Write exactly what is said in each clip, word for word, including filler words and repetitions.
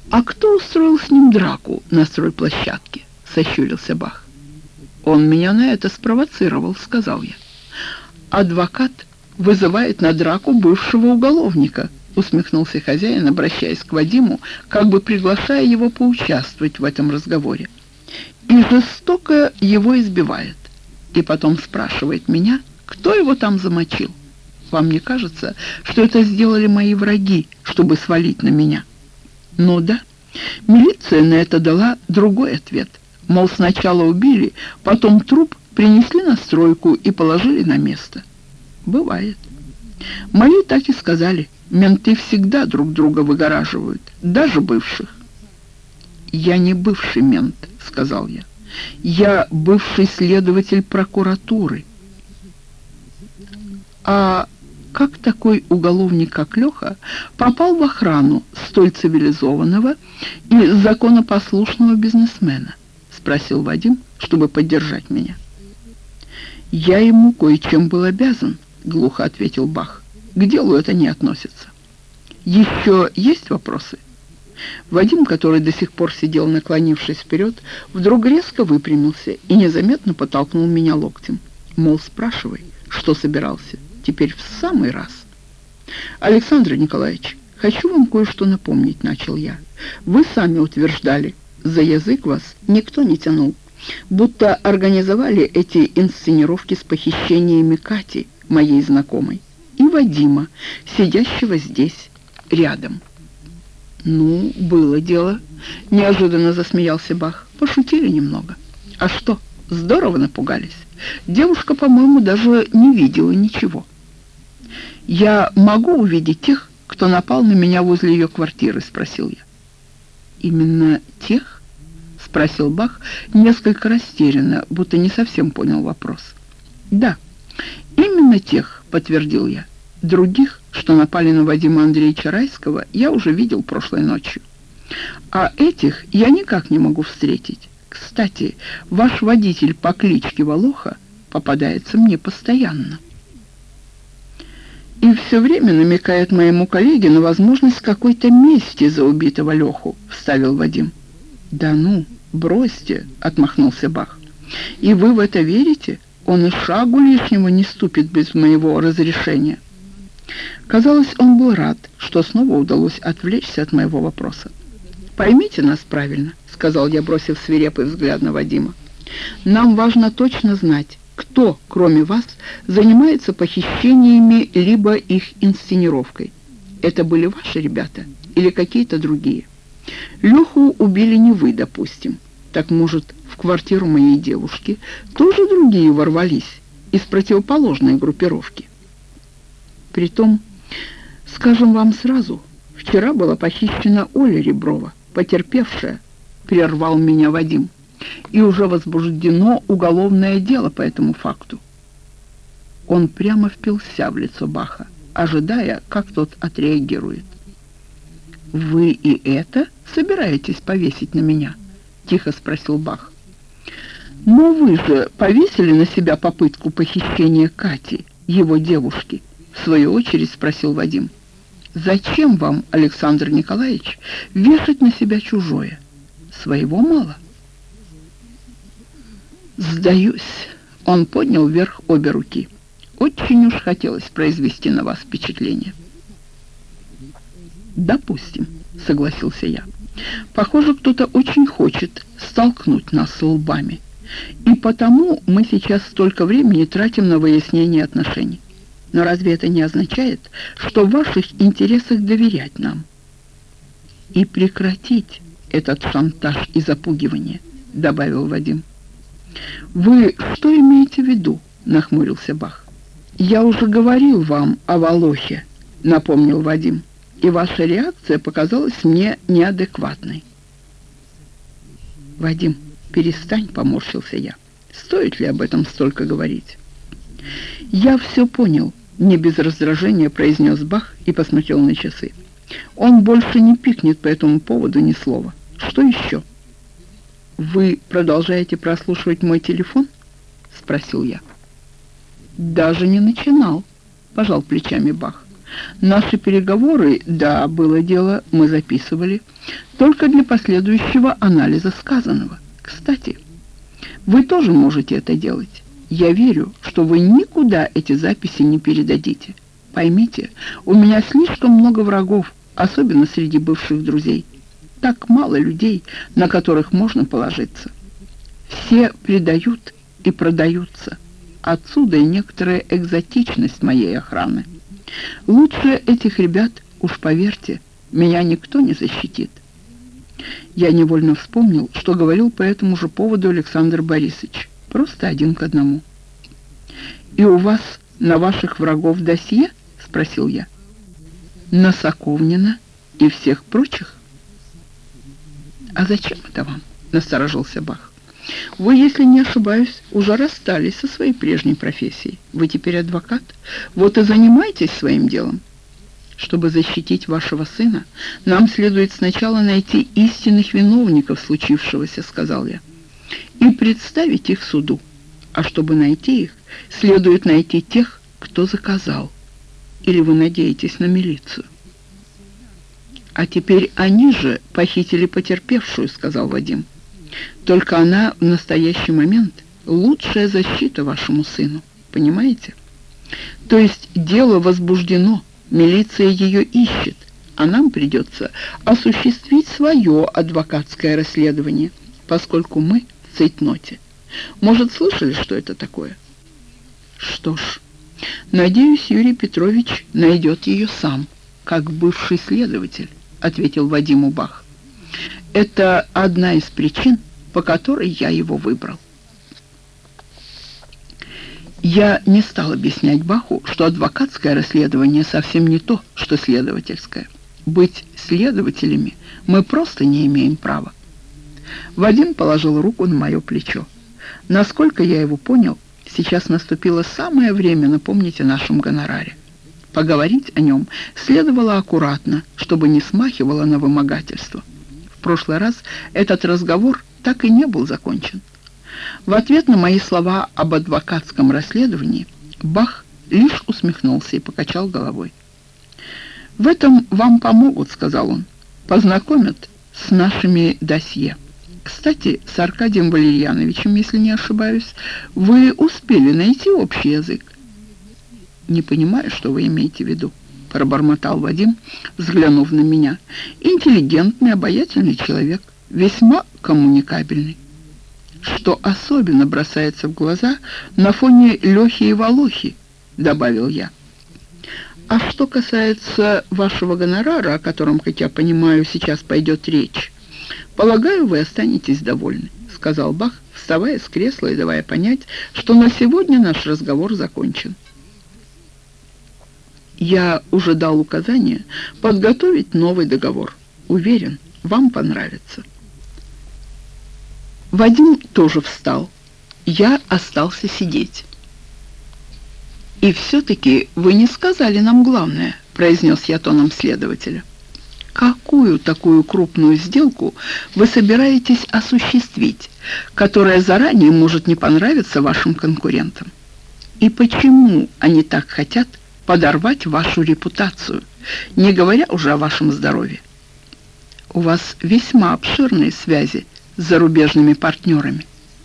«А кто устроил с ним драку на стройплощадке?» — сощурился Бах. «Он меня на это спровоцировал», — сказал я. «Адвокат вызывает на драку бывшего уголовника», — усмехнулся хозяин, обращаясь к Вадиму, как бы приглашая его поучаствовать в этом разговоре. «И жестоко его избивает. И потом спрашивает меня, кто его там замочил. Вам не кажется, что это сделали мои враги, чтобы свалить на меня?» «Ну да». Милиция на это дала другой ответ. Мол, сначала убили, потом труп принесли на стройку и положили на место. Бывает. Мои так и сказали. Менты всегда друг друга выгораживают, даже бывших. «Я не бывший мент», — сказал я. «Я бывший следователь прокуратуры». «А как такой уголовник, как Леха, попал в охрану столь цивилизованного и законопослушного бизнесмена?» — спросил Вадим, чтобы поддержать меня. «Я ему кое-чем был обязан», — глухо ответил Бах. «К делу это не относится». «Еще есть вопросы?» Вадим, который до сих пор сидел, наклонившись вперед, вдруг резко выпрямился и незаметно подтолкнул меня локтем. Мол, спрашивай, что собирался. Теперь в самый раз. «Александр Николаевич, хочу вам кое-что напомнить», — начал я. «Вы сами утверждали, за язык вас никто не тянул, будто организовали эти инсценировки с похищениями Кати, моей знакомой, и Вадима, сидящего здесь, рядом». «Ну, было дело», — неожиданно засмеялся Бах. «Пошутили немного». «А что, здорово напугались? Девушка, по-моему, даже не видела ничего». «Я могу увидеть тех, кто напал на меня возле ее квартиры?» — спросил я. «Именно тех?» — спросил Бах, несколько растерянно, будто не совсем понял вопрос. «Да, именно тех», — подтвердил я. «Других, что напали на Вадима Андреевича Райского, я уже видел прошлой ночью. А этих я никак не могу встретить. Кстати, ваш водитель по кличке Волоха попадается мне постоянно. И все время намекает моему коллеге на возможность какой-то мести за убитого Леху», — вставил Вадим. «Да ну, бросьте», — отмахнулся Бах. «И вы в это верите? Он и шагу лишнего не ступит без моего разрешения». Казалось, он был рад, что снова удалось отвлечься от моего вопроса. «Поймите нас правильно», — сказал я, бросив свирепый взгляд на Вадима. «Нам важно точно знать, кто, кроме вас, занимается похищениями либо их инсценировкой. Это были ваши ребята или какие-то другие? Леху убили не вы, допустим. Так, может, в квартиру моей девушки тоже другие ворвались из противоположной группировки? Притом, скажем вам сразу, вчера была похищена Оля Реброва, потерпевшая», — прервал меня Вадим, «и уже возбуждено уголовное дело по этому факту». Он прямо впился в лицо Баха, ожидая, как тот отреагирует. «Вы и это собираетесь повесить на меня?» — тихо спросил Бах. «Но вы же повесили на себя попытку похищения Кати, его девушки», — в свою очередь спросил Вадим. «Зачем вам, Александр Николаевич, вешать на себя чужое? Своего мало?» «Сдаюсь», — он поднял вверх обе руки. «Очень уж хотелось произвести на вас впечатление». «Допустим», — согласился я. «Похоже, кто-то очень хочет столкнуть нас лбами, и потому мы сейчас столько времени тратим на выяснение отношений. Но разве это не означает, что в ваших интересах доверять нам? И прекратить этот шантаж и запугивание», — добавил Вадим. «Вы что имеете в виду?» — нахмурился Бах. «Я уже говорил вам о Волохе», — напомнил Вадим, «и ваша реакция показалась мне неадекватной». «Вадим, перестань», — поморщился я. «Стоит ли об этом столько говорить?» «Я все понял», — не без раздражения произнес Бах и посмотрел на часы. «Он больше не пикнет по этому поводу ни слова. Что еще?» «Вы продолжаете прослушивать мой телефон?» — спросил я. «Даже не начинал», — пожал плечами Бах. Наши переговоры, да, было дело, мы записывали, только для последующего анализа сказанного. Кстати, вы тоже можете это делать. Я верю, что вы никуда эти записи не передадите. Поймите, у меня слишком много врагов, особенно среди бывших друзей. Так мало людей, на которых можно положиться. Все предают и продаются. Отсюда и некоторая экзотичность моей охраны. Лучше этих ребят, уж поверьте, меня никто не защитит. Я невольно вспомнил, что говорил по этому же поводу Александр Борисович. Просто один к одному. «И у вас на ваших врагов досье?» — спросил я. «На Соковнина и всех прочих?» «А зачем это вам?» — насторожился Бах. «Вы, если не ошибаюсь, уже расстались со своей прежней профессией. Вы теперь адвокат. Вот и занимайтесь своим делом. Чтобы защитить вашего сына, нам следует сначала найти истинных виновников случившегося», — сказал я, «и представить их суду. А чтобы найти их, следует найти тех, кто заказал. Или вы надеетесь на милицию?» «А теперь они же похитили потерпевшую», — сказал Вадим. «Только она в настоящий момент лучшая защита вашему сыну. Понимаете? То есть дело возбуждено, милиция ее ищет, а нам придется осуществить свое адвокатское расследование, поскольку мы в цейтноте. Может, слышали, что это такое?» «Что ж, надеюсь, Юрий Петрович найдет ее сам, как бывший следователь», — ответил Вадиму Бах. «Это одна из причин, по которой я его выбрал». Я не стал объяснять Баху, что адвокатское расследование совсем не то, что следовательское. Быть следователями мы просто не имеем права. Вадим положил руку на мое плечо. Насколько я его понял, сейчас наступило самое время напомнить о нашем гонораре. Поговорить о нем следовало аккуратно, чтобы не смахивало на вымогательство. В прошлый раз этот разговор так и не был закончен. В ответ на мои слова об адвокатском расследовании Бах лишь усмехнулся и покачал головой. «В этом вам помогут», — сказал он, — «познакомят с нашими досье. Кстати, с Аркадием Валерьяновичем, если не ошибаюсь, вы успели найти общий язык?» «Не понимаю, что вы имеете в виду», — пробормотал Вадим, взглянув на меня. «Интеллигентный, обаятельный человек, весьма коммуникабельный. Что особенно бросается в глаза на фоне Лехи и Волохи», — добавил я. «А что касается вашего гонорара, о котором, как я понимаю, сейчас пойдет речь, полагаю, вы останетесь довольны», — сказал Бах, вставая с кресла и давая понять, что на сегодня наш разговор закончен. «Я уже дал указание подготовить новый договор. Уверен, вам понравится». Вадим тоже встал. Я остался сидеть. «И все-таки вы не сказали нам главное», — произнес я тоном следователя. «Какую такую крупную сделку вы собираетесь осуществить, которая заранее может не понравиться вашим конкурентам? И почему они так хотят подорвать вашу репутацию, не говоря уже о вашем здоровье? У вас весьма обширные связи с зарубежными партнерами».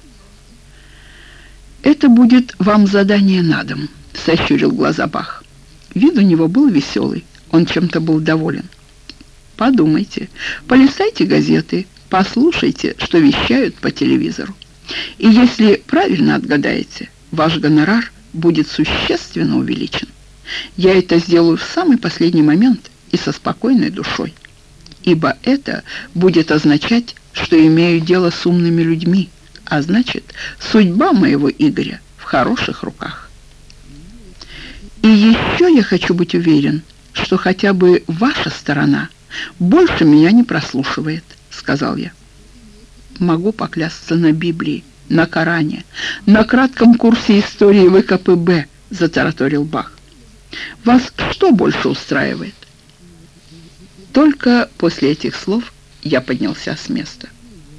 «Это будет вам задание на дом», — сощурил глаза Бах. Вид у него был веселый, он чем-то был доволен. «Подумайте, полистайте газеты, послушайте, что вещают по телевизору. И если правильно отгадаете, ваш гонорар будет существенно увеличен. Я это сделаю в самый последний момент и со спокойной душой, ибо это будет означать, что имею дело с умными людьми, а значит, судьба моего Игоря в хороших руках. И еще я хочу быть уверен, что хотя бы ваша сторона больше меня не прослушивает», — сказал я. «Могу поклясться на Библии, на Коране, на кратком курсе истории вэ ка пэ бэ», — затараторил Бах. «Вас что больше устраивает?» Только после этих слов я поднялся с места.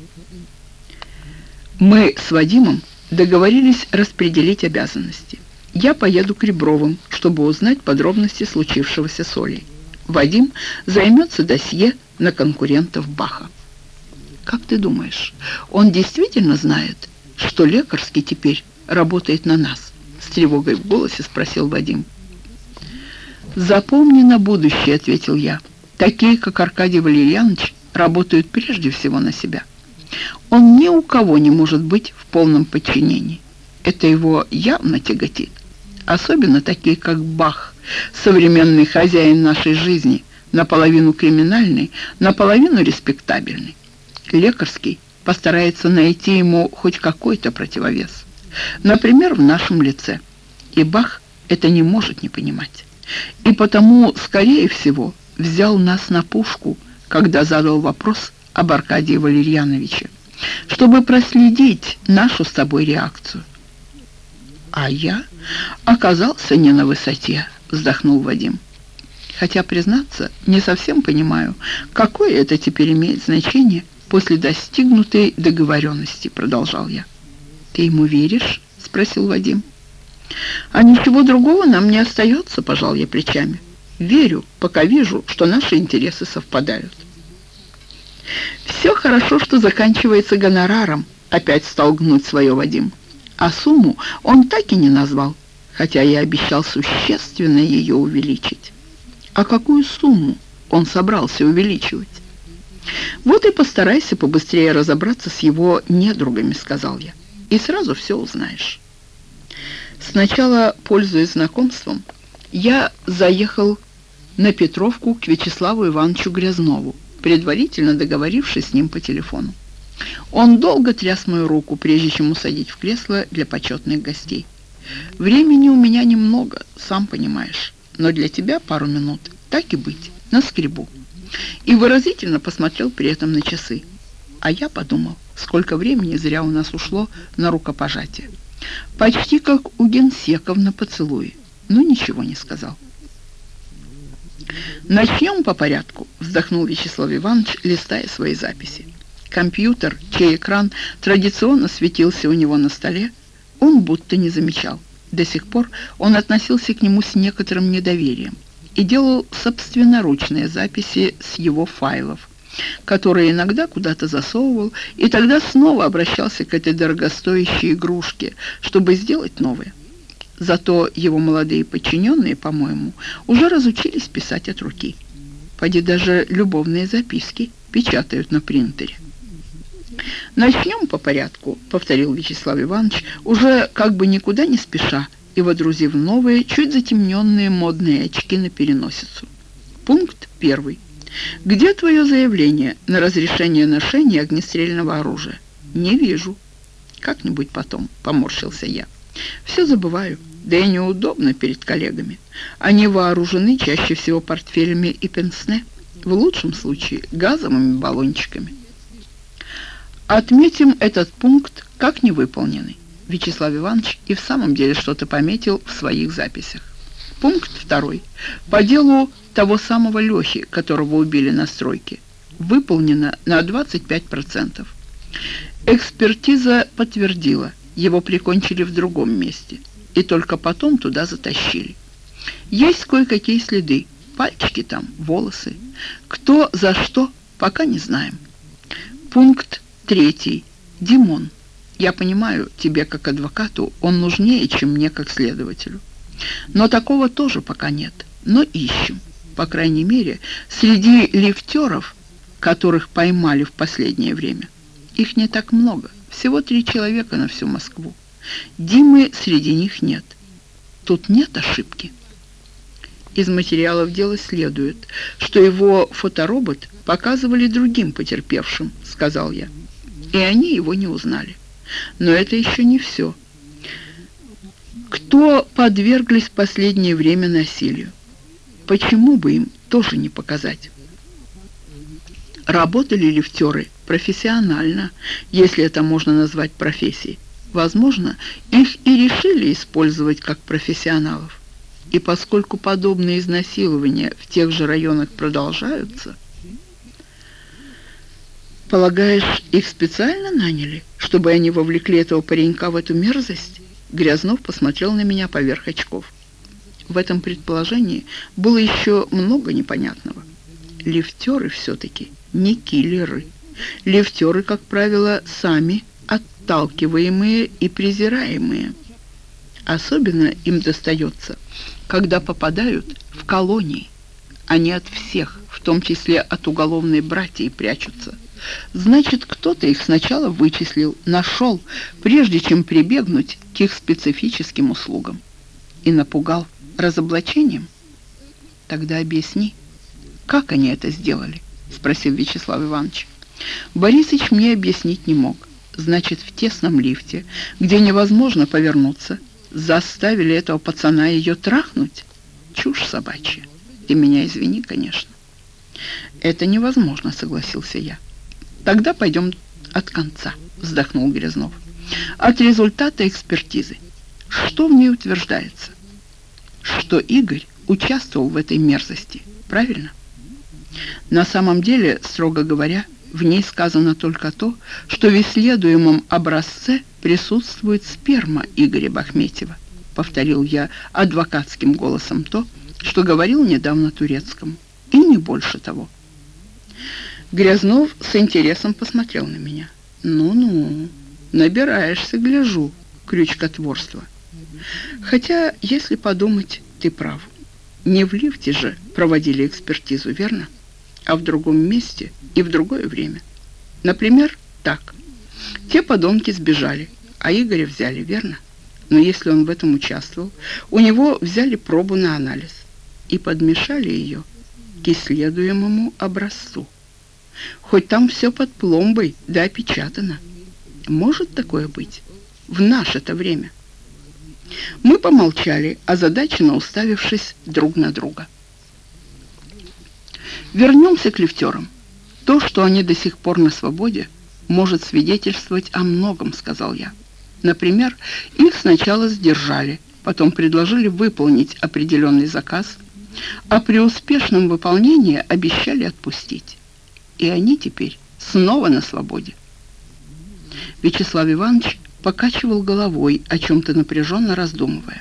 Мы с Вадимом договорились распределить обязанности. Я поеду к Ребровым, чтобы узнать подробности случившегося с Олей. Вадим займется досье на конкурентов Баха. Как ты думаешь, он действительно знает, что Лекарский теперь работает на нас? С тревогой в голосе спросил Вадим. «Запомни на будущее», — ответил я. «Такие, как Аркадий Валерьянович, работают прежде всего на себя. Он ни у кого не может быть в полном подчинении. Это его явно тяготит. Особенно такие, как Бах, современный хозяин нашей жизни, наполовину криминальный, наполовину респектабельный. Лекарский постарается найти ему хоть какой-то противовес. Например, в нашем лице. И Бах это не может не понимать. И потому, скорее всего, взял нас на пушку, когда задал вопрос об Аркадии Валерьяновиче, чтобы проследить нашу с тобой реакцию. А я оказался не на высоте, вздохнул Вадим. Хотя, признаться, не совсем понимаю, какое это теперь имеет значение после достигнутой договоренности, продолжал я. Ты ему веришь? Спросил Вадим. А ничего другого нам не остается, пожал я плечами. Верю, пока вижу, что наши интересы совпадают. Все хорошо, что заканчивается гонораром, опять стал гнуть свое Вадим. А сумму он так и не назвал, хотя я обещал существенно ее увеличить. А какую сумму он собрался увеличивать? Вот и постарайся побыстрее разобраться с его недругами, сказал я, и сразу все узнаешь. Сначала, пользуясь знакомством, я заехал на Петровку к Вячеславу Ивановичу Грязнову, предварительно договорившись с ним по телефону. Он долго тряс мою руку, прежде чем усадить в кресло для почетных гостей. Времени у меня немного, сам понимаешь, но для тебя пару минут, так и быть, наскребу. И выразительно посмотрел при этом на часы. А я подумал, сколько времени зря у нас ушло на рукопожатие. Почти как у генсеков на поцелуе. Ну, ничего не сказал. «Начнем по порядку», — вздохнул Вячеслав Иванович, листая свои записи. Компьютер, чей экран традиционно светился у него на столе, он будто не замечал. До сих пор он относился к нему с некоторым недоверием и делал собственноручные записи с его файлов, которые иногда куда-то засовывал, и тогда снова обращался к этой дорогостоящей игрушке, чтобы сделать новые. Зато его молодые подчиненные, по-моему, уже разучились писать от руки. Поди даже любовные записки печатают на принтере. «Начнем по порядку», — повторил Вячеслав Иванович, уже как бы никуда не спеша и водрузив новые, чуть затемненные модные очки на переносицу. Пункт первый. «Где твое заявление на разрешение ношения огнестрельного оружия?» «Не вижу». «Как-нибудь потом», — поморщился я. «Все забываю, да и неудобно перед коллегами. Они вооружены чаще всего портфелями и пенсне, в лучшем случае газовыми баллончиками». Отметим этот пункт как невыполненный. Вячеслав Иванович и в самом деле что-то пометил в своих записях. Пункт второй. По делу того самого Лехи, которого убили на стройке. Выполнено на двадцать пять процентов. Экспертиза подтвердила, его прикончили в другом месте. И только потом туда затащили. Есть кое-какие следы. Пальчики там, волосы. Кто за что, пока не знаем. Пункт третий. Димон. Я понимаю, тебе как адвокату он нужнее, чем мне как следователю. Но такого тоже пока нет. Но ищем. По крайней мере, среди лифтеров, которых поймали в последнее время. Их не так много. Всего три человека на всю Москву. Димы среди них нет. Тут нет ошибки. Из материалов дела следует, что его фоторобот показывали другим потерпевшим, сказал я. И они его не узнали. Но это еще не все. Кто подверглись в последнее время насилию? Почему бы им тоже не показать? Работали лифтеры профессионально, если это можно назвать профессией. Возможно, их и решили использовать как профессионалов. И поскольку подобные изнасилования в тех же районах продолжаются, полагаешь, их специально наняли, чтобы они вовлекли этого паренька в эту мерзость? Грязнов посмотрел на меня поверх очков. В этом предположении было еще много непонятного. Лифтеры все-таки не киллеры. Лифтеры, как правило, сами отталкиваемые и презираемые. Особенно им достается, когда попадают в колонии. Они от всех, в том числе от уголовной братьи, прячутся. Значит, кто-то их сначала вычислил, нашел, прежде чем прибегнуть к их специфическим услугам. И напугал разоблачением. Тогда объясни, как они это сделали? Спросил Вячеслав Иванович. Борисыч мне объяснить не мог. Значит, в тесном лифте, где невозможно повернуться, заставили этого пацана ее трахнуть? Чушь собачья. Ты меня извини, конечно. Это невозможно, согласился я. Тогда пойдем от конца, вздохнул Грязнов. От результата экспертизы. Что в ней утверждается? Что Игорь участвовал в этой мерзости, правильно? На самом деле, строго говоря, в ней сказано только то, что в исследуемом образце присутствует сперма Игоря Бахметьева, повторил я адвокатским голосом то, что говорил недавно Турецкому, и не больше того. Грязнов с интересом посмотрел на меня. Ну-ну, набираешься, гляжу, крючкотворство. Хотя, если подумать, ты прав. Не в лифте же проводили экспертизу, верно? А в другом месте и в другое время. Например, так. Те подонки сбежали, а Игоря взяли, верно? Но если он в этом участвовал, у него взяли пробу на анализ и подмешали ее к исследуемому образцу. Хоть там все под пломбой, да опечатано. Может такое быть? В наше-то время. Мы помолчали, озадаченно уставившись друг на друга. Вернемся к лифтерам. То, что они до сих пор на свободе, может свидетельствовать о многом, сказал я. Например, их сначала сдержали, потом предложили выполнить определенный заказ, а при успешном выполнении обещали отпустить. И они теперь снова на свободе. Вячеслав Иванович покачивал головой, о чем-то напряженно раздумывая.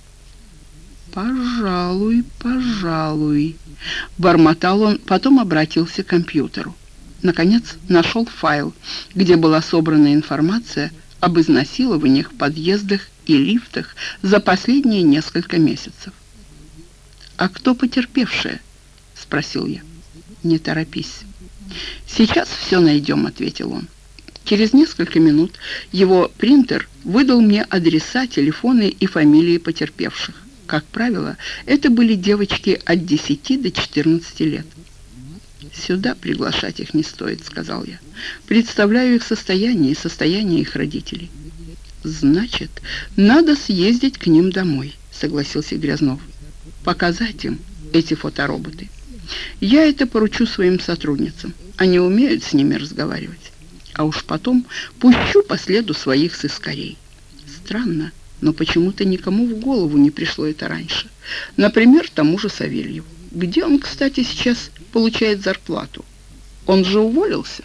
«Пожалуй, пожалуй», — бормотал он, потом обратился к компьютеру. Наконец нашел файл, где была собрана информация об изнасилованиях в подъездах и лифтах за последние несколько месяцев. «А кто потерпевшая?» — спросил я. «Не торопись. Сейчас все найдем», — ответил он. Через несколько минут его принтер выдал мне адреса, телефоны и фамилии потерпевших. Как правило, это были девочки от десяти до четырнадцати лет. «Сюда приглашать их не стоит», — сказал я. «Представляю их состояние и состояние их родителей». «Значит, надо съездить к ним домой», — согласился Грязнов. «Показать им эти фотороботы. Я это поручу своим сотрудницам. Они умеют с ними разговаривать. А уж потом пущу по следу своих сыскарей». Странно, но почему-то никому в голову не пришло это раньше. Например, тому же Савельеву. Где он, кстати, сейчас получает зарплату? Он же уволился.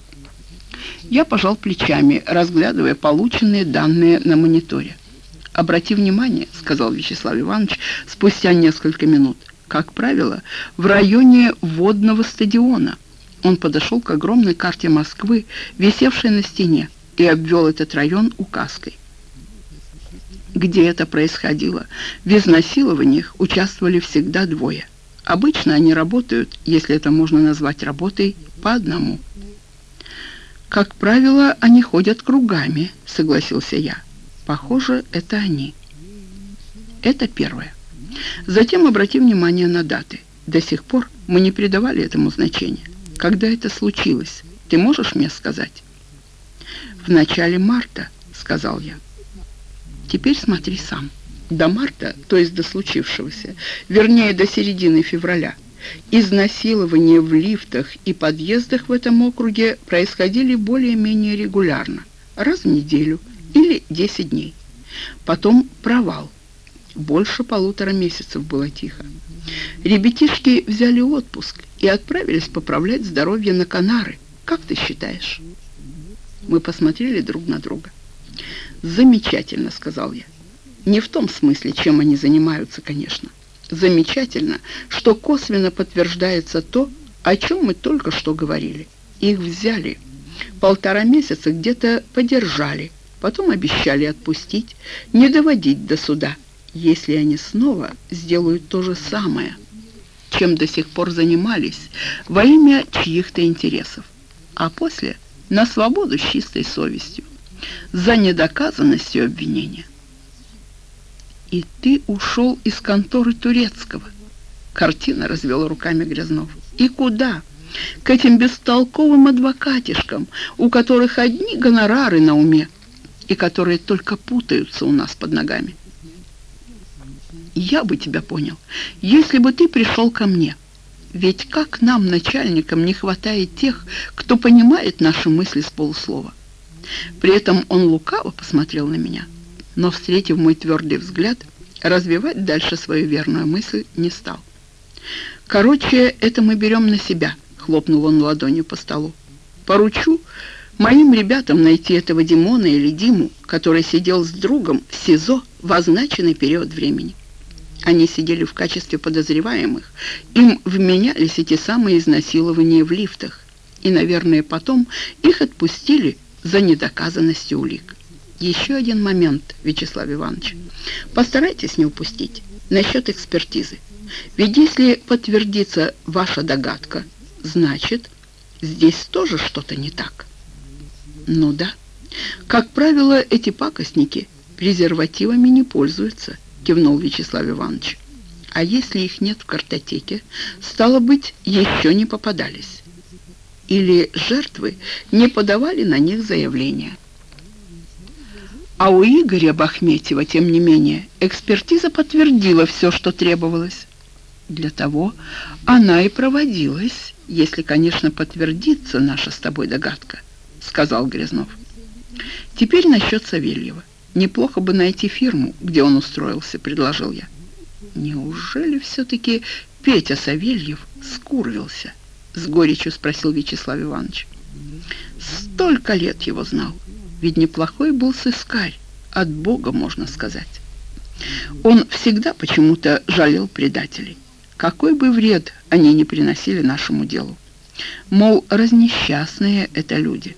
Я пожал плечами, разглядывая полученные данные на мониторе. «Обрати внимание», — сказал Вячеслав Иванович спустя несколько минут, «как правило, в районе водного стадиона». Он подошел к огромной карте Москвы, висевшей на стене, и обвел этот район указкой. Где это происходило, в изнасилованиях участвовали всегда двое. Обычно они работают, если это можно назвать работой, по одному. «Как правило, они ходят кругами», — согласился я. «Похоже, это они». Это первое. Затем обрати внимание на даты. До сих пор мы не придавали этому значения. Когда это случилось, ты можешь мне сказать? «В начале марта», — сказал я. «Теперь смотри сам. До марта, то есть до случившегося, вернее, до середины февраля, изнасилования в лифтах и подъездах в этом округе происходили более-менее регулярно, раз в неделю или десять дней. Потом провал. Больше полутора месяцев было тихо. Ребятишки взяли отпуск и отправились поправлять здоровье на Канары. Как ты считаешь?» Мы посмотрели друг на друга. «Замечательно», — сказал я. «Не в том смысле, чем они занимаются, конечно. Замечательно, что косвенно подтверждается то, о чем мы только что говорили. Их взяли, полтора месяца где-то подержали, потом обещали отпустить, не доводить до суда, если они снова сделают то же самое, чем до сих пор занимались, во имя чьих-то интересов, а после на свободу с чистой совестью, за недоказанностью обвинения». «И ты ушел из конторы Турецкого?» Картина развел руками Грязнов. «И куда? К этим бестолковым адвокатишкам, у которых одни гонорары на уме и которые только путаются у нас под ногами. Я бы тебя понял, если бы ты пришел ко мне. Ведь как нам, начальникам, не хватает тех, кто понимает наши мысли с полуслова». При этом он лукаво посмотрел на меня, но, встретив мой твердый взгляд, развивать дальше свою верную мысль не стал. «Короче, это мы берем на себя», — хлопнул он ладонью по столу. «Поручу моим ребятам найти этого Димона или Диму, который сидел с другом в СИЗО в означенный период времени. Они сидели в качестве подозреваемых, им вменялись эти самые изнасилования в лифтах, и, наверное, потом их отпустили за недоказанностью улик. Еще один момент, Вячеслав Иванович. Постарайтесь не упустить насчет экспертизы. Ведь если подтвердится ваша догадка, значит, здесь тоже что-то не так». «Ну да. Как правило, эти пакостники презервативами не пользуются», кивнул Вячеслав Иванович. «А если их нет в картотеке, стало быть, еще не попадались. Или жертвы не подавали на них заявления. А у Игоря Бахметьева, тем не менее, экспертиза подтвердила все, что требовалось. Для того она и проводилась, если, конечно, подтвердится наша с тобой догадка», — сказал Грязнов. «Теперь насчет Савельева. Неплохо бы найти фирму, где он устроился», — предложил я. «Неужели все-таки Петя Савельев скурвился?» — с горечью спросил Вячеслав Иванович. «Столько лет его знал. Ведь неплохой был сыскарь, от Бога, можно сказать. Он всегда почему-то жалел предателей. Какой бы вред они ни приносили нашему делу. Мол, разнесчастные это люди».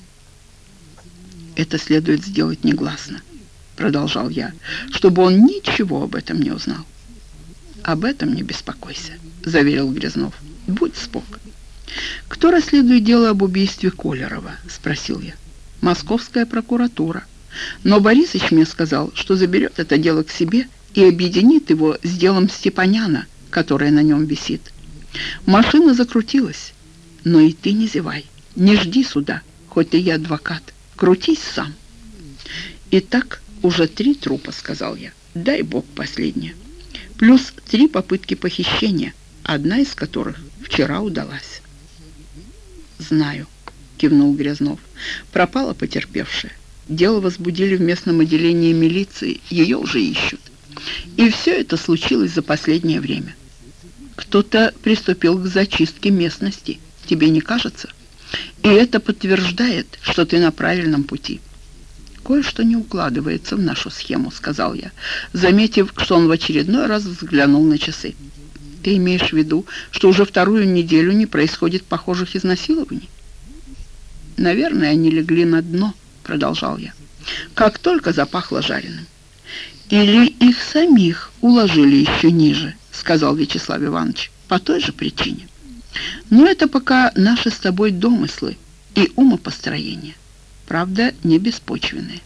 «Это следует сделать негласно», — продолжал я, «чтобы он ничего об этом не узнал». «Об этом не беспокойся», — заверил Грязнов. «Будь спок». «Кто расследует дело об убийстве Колерова?» — спросил я. «Московская прокуратура. Но Борисыч мне сказал, что заберет это дело к себе и объединит его с делом Степаняна, которое на нем висит. Машина закрутилась. Но и ты не зевай, не жди суда, хоть и я адвокат. Крутись сам». «Итак, уже три трупа», — сказал я. «Дай бог последнее. Плюс три попытки похищения, одна из которых вчера удалась». «Знаю», — кивнул Грязнов. «Пропала потерпевшая. Дело возбудили в местном отделении милиции, ее уже ищут. И все это случилось за последнее время. Кто-то приступил к зачистке местности, тебе не кажется? И это подтверждает, что ты на правильном пути». «Кое-что не укладывается в нашу схему», — сказал я, заметив, что он в очередной раз взглянул на часы. «Ты имеешь в виду, что уже вторую неделю не происходит похожих изнасилований?» «Наверное, они легли на дно», — продолжал я, «как только запахло жареным». «Или их самих уложили еще ниже», — сказал Вячеслав Иванович, «по той же причине. Но это пока наши с тобой домыслы и умопостроения, правда, не беспочвенные».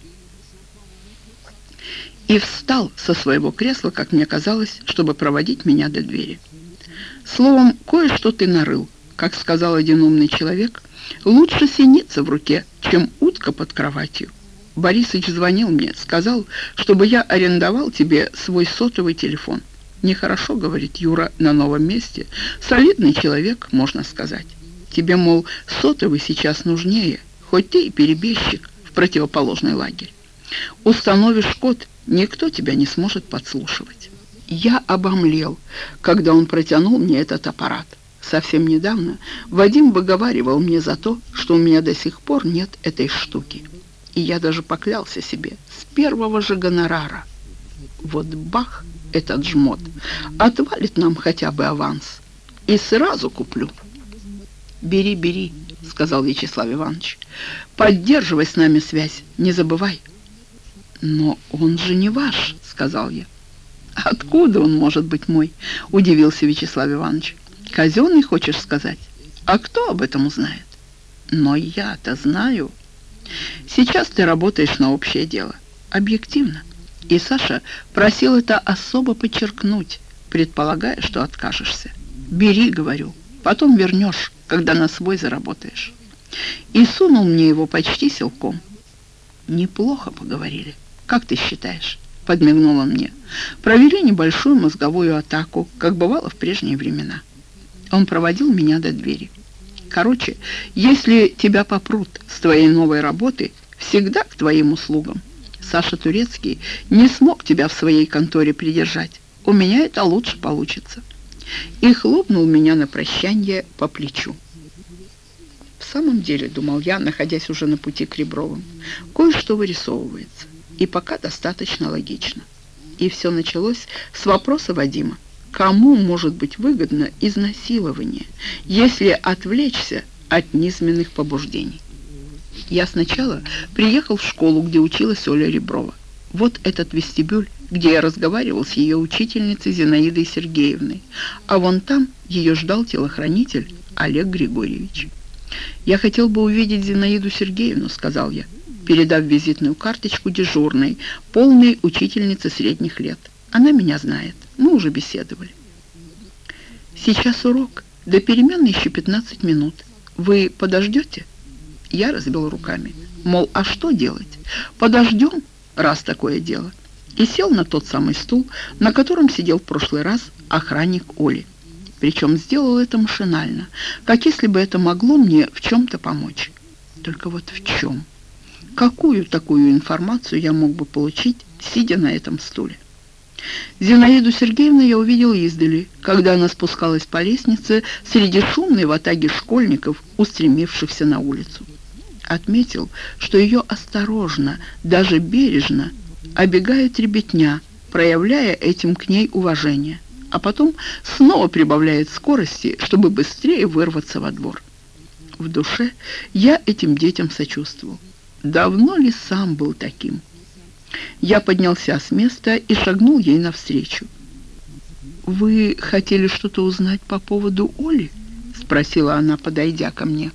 И встал со своего кресла, как мне казалось, чтобы проводить меня до двери. «Словом, кое-что ты нарыл. Как сказал один умный человек, лучше синица в руке, чем утка под кроватью. Борисыч звонил мне, сказал, чтобы я арендовал тебе свой сотовый телефон. Нехорошо, говорит Юра, на новом месте. Солидный человек, можно сказать. Тебе, мол, сотовый сейчас нужнее, хоть ты и перебежчик в противоположный лагерь. Установишь код, никто тебя не сможет подслушивать». Я обомлел, когда он протянул мне этот аппарат. Совсем недавно Вадим выговаривал мне за то, что у меня до сих пор нет этой штуки. И я даже поклялся себе с первого же гонорара. Вот бах, этот жмот отвалит нам хотя бы аванс, и сразу куплю. «Бери, бери», — сказал Вячеслав Иванович. «Поддерживай с нами связь, не забывай». «Но он же не ваш», — сказал я. «Откуда он может быть мой?» — удивился Вячеслав Иванович. «Казенный, хочешь сказать? А кто об этом узнает?» «Но я-то знаю. Сейчас ты работаешь на общее дело. Объективно». И Саша просил это особо подчеркнуть, предполагая, что откажешься. «Бери, — говорю, — потом вернешь, когда на свой заработаешь». И сунул мне его почти силком. «Неплохо поговорили. Как ты считаешь?» — подмигнул он мне. «Провели небольшую мозговую атаку, как бывало в прежние времена». Он проводил меня до двери. «Короче, если тебя попрут с твоей новой работы, всегда к твоим услугам. Саша Турецкий не смог тебя в своей конторе придержать. У меня это лучше получится». И хлопнул меня на прощание по плечу. В самом деле, думал я, находясь уже на пути к Ребровым, кое-что вырисовывается. И пока достаточно логично. И все началось с вопроса Вадима. Кому может быть выгодно изнасилование, если отвлечься от низменных побуждений? Я сначала приехал в школу, где училась Оля Реброва. Вот этот вестибюль, где я разговаривал с ее учительницей Зинаидой Сергеевной, а вон там ее ждал телохранитель Олег Григорьевич. «Я хотел бы увидеть Зинаиду Сергеевну», — сказал я, передав визитную карточку дежурной, полной учительницы средних лет. «Она меня знает, мы уже беседовали». «Сейчас урок, до перемены еще пятнадцать минут. Вы подождете?» Я развел руками, мол, а что делать? Подождем, раз такое дело. И сел на тот самый стул, на котором сидел в прошлый раз охранник Оли. Причем сделал это машинально, как если бы это могло мне в чем-то помочь. Только вот в чем? Какую такую информацию я мог бы получить, сидя на этом стуле? Зинаиду Сергеевну я увидел издали, когда она спускалась по лестнице среди шумной ватаги школьников, устремившихся на улицу. Отметил, что ее осторожно, даже бережно обегает ребятня, проявляя этим к ней уважение, а потом снова прибавляет скорости, чтобы быстрее вырваться во двор. В душе я этим детям сочувствовал. Давно ли сам был таким? Я поднялся с места и шагнул ей навстречу. «Вы хотели что-то узнать по поводу Оли?» — спросила она, подойдя ко мне.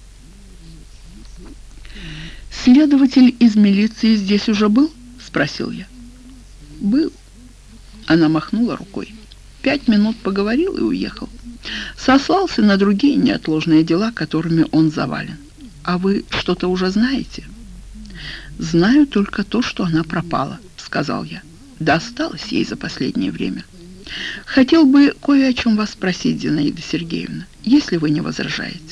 «Следователь из милиции здесь уже был?» — спросил я. «Был». Она махнула рукой. Пять минут поговорил и уехал. Сослался на другие неотложные дела, которыми он завален. «А вы что-то уже знаете?» «Знаю только то, что она пропала», — сказал я. «Досталось ей за последнее время. Хотел бы кое о чем вас спросить, Зинаида Сергеевна, если вы не возражаете».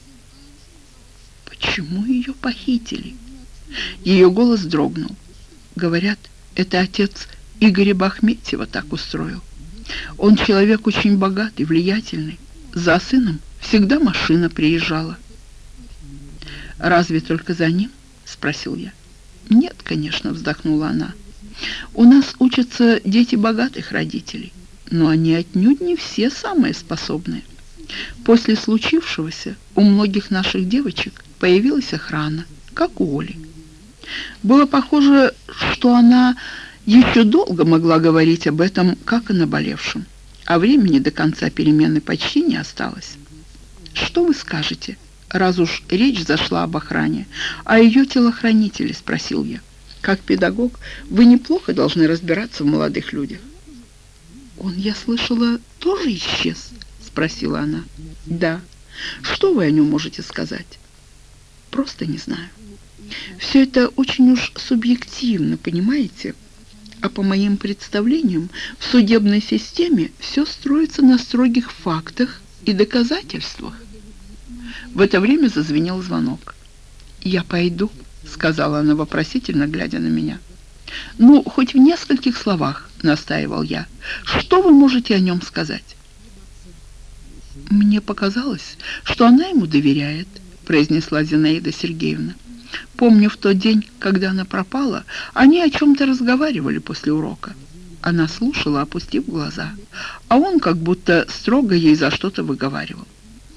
«Почему ее похитили?» Ее голос дрогнул. «Говорят, это отец Игоря Бахметьева так устроил. Он человек очень богатый, влиятельный. За сыном всегда машина приезжала». «Разве только за ним?» — спросил я. «Нет, конечно», — вздохнула она. «У нас учатся дети богатых родителей, но они отнюдь не все самые способные. После случившегося у многих наших девочек появилась охрана, как у Оли. Было похоже, что она еще долго могла говорить об этом, как о наболевшем, а времени до конца перемены почти не осталось. Что вы скажете, раз уж речь зашла об охране, а ее телохранителе?» — спросил я. «Как педагог вы неплохо должны разбираться в молодых людях». «Он, я слышала, тоже исчез?» — спросила она. «Да. Что вы о нем можете сказать?» «Просто не знаю. Все это очень уж субъективно, понимаете? А по моим представлениям, в судебной системе все строится на строгих фактах и доказательствах». В это время зазвенел звонок. «Я пойду», — сказала она вопросительно, глядя на меня. «Ну, хоть в нескольких словах», — настаивал я. «Что вы можете о нем сказать?» «Мне показалось, что она ему доверяет», — произнесла Зинаида Сергеевна. Помню, в тот день, когда она пропала, они о чем-то разговаривали после урока. Она слушала, опустив глаза, а он как будто строго ей за что-то выговаривал.